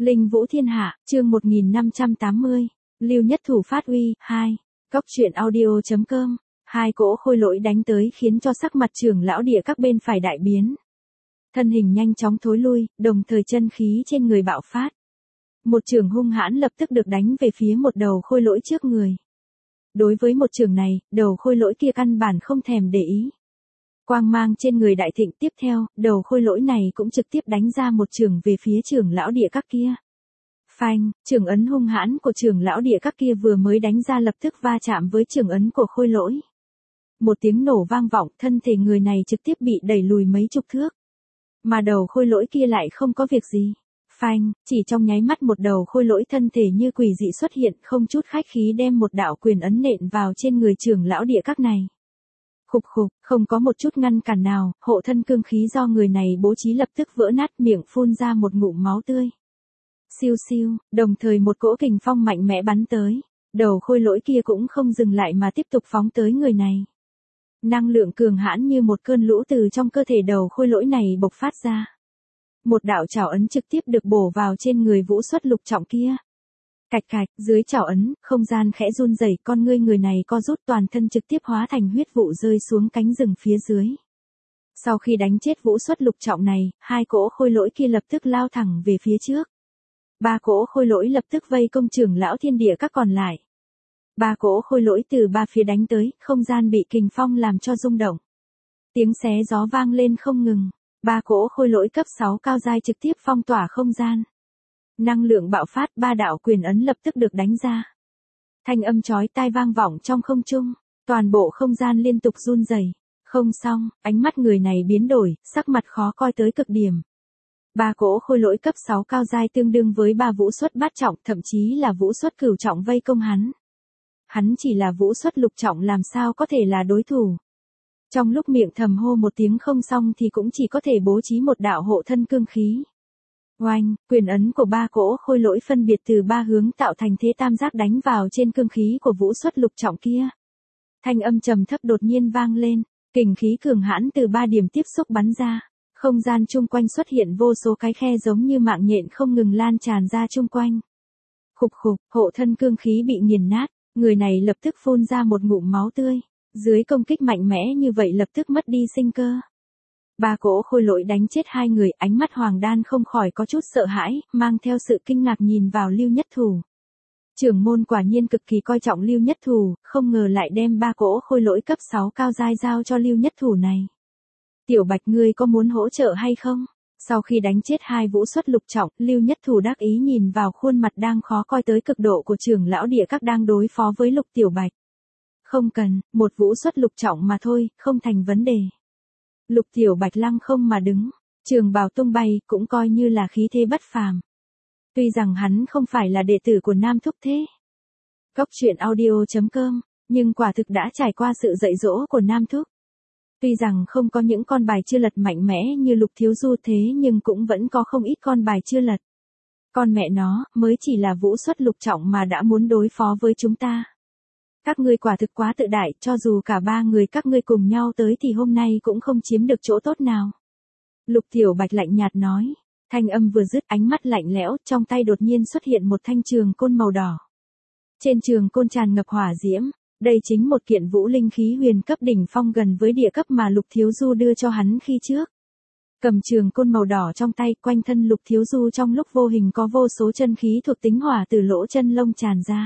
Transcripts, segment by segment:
Linh Vũ Thiên Hạ, chương 1580, Lưu Nhất Thủ phát uy, 2, Cóc truyện audio.com, hai cỗ khôi lỗi đánh tới khiến cho sắc mặt trưởng lão địa các bên phải đại biến. Thân hình nhanh chóng thối lui, đồng thời chân khí trên người bạo phát. Một chưởng hung hãn lập tức được đánh về phía một đầu khôi lỗi trước người. Đối với một chưởng này, đầu khôi lỗi kia căn bản không thèm để ý. Quang mang trên người đại thịnh tiếp theo, đầu khôi lỗi này cũng trực tiếp đánh ra một chưởng về phía trưởng lão địa các kia. Phanh, chưởng ấn hung hãn của trưởng lão địa các kia vừa mới đánh ra lập tức va chạm với chưởng ấn của khôi lỗi. Một tiếng nổ vang vọng, thân thể người này trực tiếp bị đẩy lùi mấy chục thước. Mà đầu khôi lỗi kia lại không có việc gì. Phanh, chỉ trong nháy mắt một đầu khôi lỗi thân thể như quỷ dị xuất hiện, không chút khách khí đem một đạo quyền ấn nện vào trên người trưởng lão địa các này. Khục khục, không có một chút ngăn cản nào, hộ thân cương khí do người này bố trí lập tức vỡ nát, miệng phun ra một ngụm máu tươi. Siêu siêu, đồng thời một cỗ kình phong mạnh mẽ bắn tới, đầu khôi lỗi kia cũng không dừng lại mà tiếp tục phóng tới người này. Năng lượng cường hãn như một cơn lũ từ trong cơ thể đầu khôi lỗi này bộc phát ra. Một đạo trảo ấn trực tiếp được bổ vào trên người Vũ Xuất Lục Trọng kia. Cạch cạch, dưới trảo ấn, không gian khẽ run rẩy, con ngươi người này co rút, toàn thân trực tiếp hóa thành huyết vụ rơi xuống cánh rừng phía dưới. Sau khi đánh chết Vũ Xuất Lục Trọng này, hai cỗ khôi lỗi kia lập tức lao thẳng về phía trước. Ba cỗ khôi lỗi lập tức vây công trưởng lão thiên địa các còn lại. Ba cỗ khôi lỗi từ ba phía đánh tới, không gian bị kình phong làm cho rung động. Tiếng xé gió vang lên không ngừng. Ba cỗ khôi lỗi cấp 6 cao giai trực tiếp phong tỏa không gian. Năng lượng bạo phát, ba đạo quyền ấn lập tức được đánh ra. Thanh âm chói tai vang vọng trong không trung, toàn bộ không gian liên tục run rẩy. Không xong, ánh mắt người này biến đổi, sắc mặt khó coi tới cực điểm. Ba cỗ khôi lỗi cấp 6 cao giai tương đương với ba Vũ Xuất bát trọng, thậm chí là Vũ Xuất cửu trọng vây công hắn. Hắn chỉ là Vũ Xuất lục trọng làm sao có thể là đối thủ. Trong lúc miệng thầm hô một tiếng không xong thì cũng chỉ có thể bố trí một đạo hộ thân cương khí. Oanh, quyền ấn của ba cỗ khôi lỗi phân biệt từ ba hướng tạo thành thế tam giác đánh vào trên cương khí của Vũ Xuất lục trọng kia. Thanh âm trầm thấp đột nhiên vang lên, kình khí cường hãn từ ba điểm tiếp xúc bắn ra. Không gian chung quanh xuất hiện vô số cái khe giống như mạng nhện không ngừng lan tràn ra chung quanh. Khục khục, hộ thân cương khí bị nghiền nát, người này lập tức phun ra một ngụm máu tươi. Dưới công kích mạnh mẽ như vậy lập tức mất đi sinh cơ. Ba cỗ khôi lỗi đánh chết hai người, ánh mắt Hoàng Đan không khỏi có chút sợ hãi, mang theo sự kinh ngạc nhìn vào Lưu Nhất Thủ. Trưởng môn quả nhiên cực kỳ coi trọng Lưu Nhất Thủ, không ngờ lại đem ba cỗ khôi lỗi cấp 6 cao giai giao cho Lưu Nhất Thủ này. Tiểu Bạch, ngươi có muốn hỗ trợ hay không? Sau khi đánh chết hai Vũ Xuất lục trọng, Lưu Nhất Thủ đắc ý nhìn vào khuôn mặt đang khó coi tới cực độ của trưởng lão địa các đang đối phó với Lục Tiểu Bạch. Không cần, một Vũ Xuất lục trọng mà thôi, không thành vấn đề. Lục Tiểu Bạch lăng không mà đứng, trường bào tung bay, cũng coi như là khí thế bất phàm. Tuy rằng hắn không phải là đệ tử của Nam Thúc Thế. Cóc truyện audio.com, nhưng quả thực đã trải qua sự dạy dỗ của Nam Thúc. Tuy rằng không có những con bài chưa lật mạnh mẽ như Lục Thiếu Du thế nhưng cũng vẫn có không ít con bài chưa lật. Con mẹ nó, mới chỉ là Vũ Xuất lục trọng mà đã muốn đối phó với chúng ta. Các ngươi quả thực quá tự đại, cho dù cả ba người các ngươi cùng nhau tới thì hôm nay cũng không chiếm được chỗ tốt nào. Lục Tiểu Bạch lạnh nhạt nói, thanh âm vừa dứt, ánh mắt lạnh lẽo, trong tay đột nhiên xuất hiện một thanh trường côn màu đỏ. Trên trường côn tràn ngập hỏa diễm, đây chính một kiện vũ linh khí huyền cấp đỉnh phong gần với địa cấp mà Lục Thiếu Du đưa cho hắn khi trước. Cầm trường côn màu đỏ trong tay, quanh thân Lục Thiếu Du trong lúc vô hình có vô số chân khí thuộc tính hỏa từ lỗ chân lông tràn ra.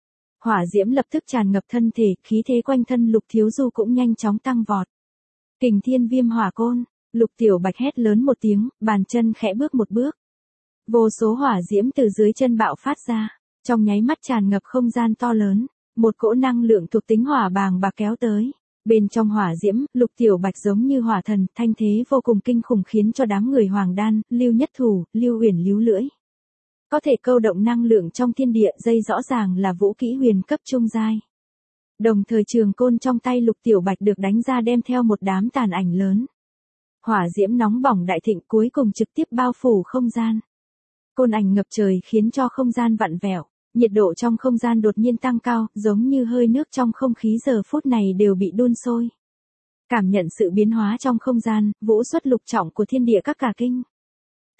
Hỏa diễm lập tức tràn ngập thân thể, khí thế quanh thân Lục Thiếu Du cũng nhanh chóng tăng vọt. Kình Thiên Viêm Hỏa Côn, Lục Tiểu Bạch hét lớn một tiếng, bàn chân khẽ bước một bước. Vô số hỏa diễm từ dưới chân bạo phát ra, trong nháy mắt tràn ngập không gian to lớn, một cỗ năng lượng thuộc tính hỏa bàng bạc kéo tới. Bên trong hỏa diễm, Lục Tiểu Bạch giống như hỏa thần, thanh thế vô cùng kinh khủng khiến cho đám người Hoàng Đan, Lưu Nhất Thủ, Lưu Uyển líu lưỡi. Có thể câu động năng lượng trong thiên địa, dây rõ ràng là vũ kỹ huyền cấp trung giai. Đồng thời trường côn trong tay Lục Tiểu Bạch được đánh ra đem theo một đám tàn ảnh lớn. Hỏa diễm nóng bỏng đại thịnh cuối cùng trực tiếp bao phủ không gian. Côn ảnh ngập trời khiến cho không gian vặn vẹo, nhiệt độ trong không gian đột nhiên tăng cao, giống như hơi nước trong không khí giờ phút này đều bị đun sôi. Cảm nhận sự biến hóa trong không gian, Vũ Xuất lục trọng của thiên địa các cả kinh.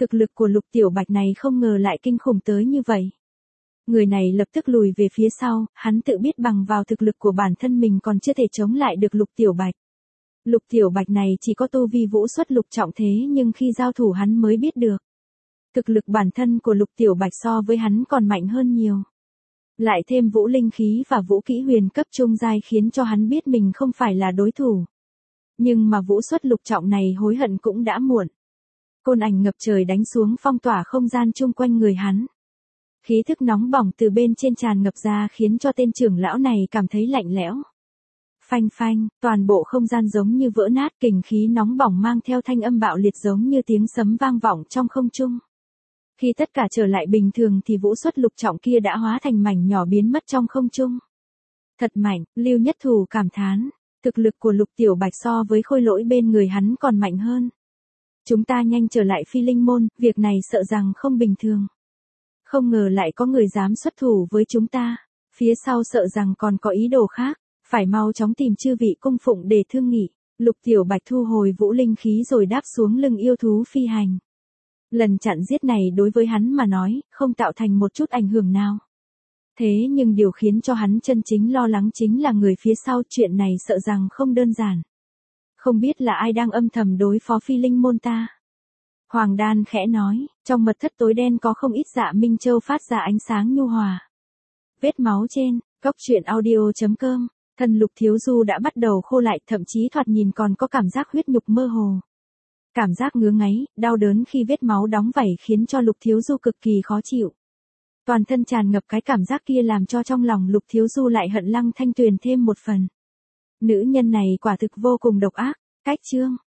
Thực lực của Lục Tiểu Bạch này không ngờ lại kinh khủng tới như vậy. Người này lập tức lùi về phía sau, hắn tự biết bằng vào thực lực của bản thân mình còn chưa thể chống lại được Lục Tiểu Bạch. Lục Tiểu Bạch này chỉ có tu vi vũ xuất lục trọng thế nhưng khi giao thủ hắn mới biết được. Thực lực bản thân của Lục Tiểu Bạch so với hắn còn mạnh hơn nhiều. Lại thêm vũ linh khí và vũ kỹ huyền cấp trung giai khiến cho hắn biết mình không phải là đối thủ. Nhưng mà vũ xuất lục trọng này hối hận cũng đã muộn. Côn ảnh ngập trời đánh xuống phong tỏa không gian chung quanh người hắn. Khí thức nóng bỏng từ bên trên tràn ngập ra khiến cho tên trưởng lão này cảm thấy lạnh lẽo. Phanh phanh, toàn bộ không gian giống như vỡ nát, kình khí nóng bỏng mang theo thanh âm bạo liệt giống như tiếng sấm vang vọng trong không trung. Khi tất cả trở lại bình thường thì vũ xuất lục trọng kia đã hóa thành mảnh nhỏ biến mất trong không trung. Thật mạnh, Lưu Nhất Thủ cảm thán, thực lực của Lục Tiểu Bạch so với khôi lỗi bên người hắn còn mạnh hơn. Chúng ta nhanh trở lại Phi Linh Môn, việc này sợ rằng không bình thường. Không ngờ lại có người dám xuất thủ với chúng ta, phía sau sợ rằng còn có ý đồ khác, phải mau chóng tìm chư vị cung phụng để thương nghị. Lục Tiểu Bạch thu hồi vũ linh khí rồi đáp xuống lưng yêu thú phi hành. Lần chặn giết này đối với hắn mà nói, không tạo thành một chút ảnh hưởng nào. Thế nhưng điều khiến cho hắn chân chính lo lắng chính là người phía sau, chuyện này sợ rằng không đơn giản. Không biết là ai đang âm thầm đối phó Phi Linh Môn ta. Hoàng Đan khẽ nói, trong mật thất tối đen có không ít dạ minh châu phát ra ánh sáng nhu hòa. Vết máu trên, góc truyện audio.com, thân Lục Thiếu Du đã bắt đầu khô lại, thậm chí thoạt nhìn còn có cảm giác huyết nhục mơ hồ. Cảm giác ngứa ngáy, đau đớn khi vết máu đóng vảy khiến cho Lục Thiếu Du cực kỳ khó chịu. Toàn thân tràn ngập cái cảm giác kia làm cho trong lòng Lục Thiếu Du lại hận Lăng Thanh Tuyền thêm một phần. Nữ nhân này quả thực vô cùng độc ác. Cách chương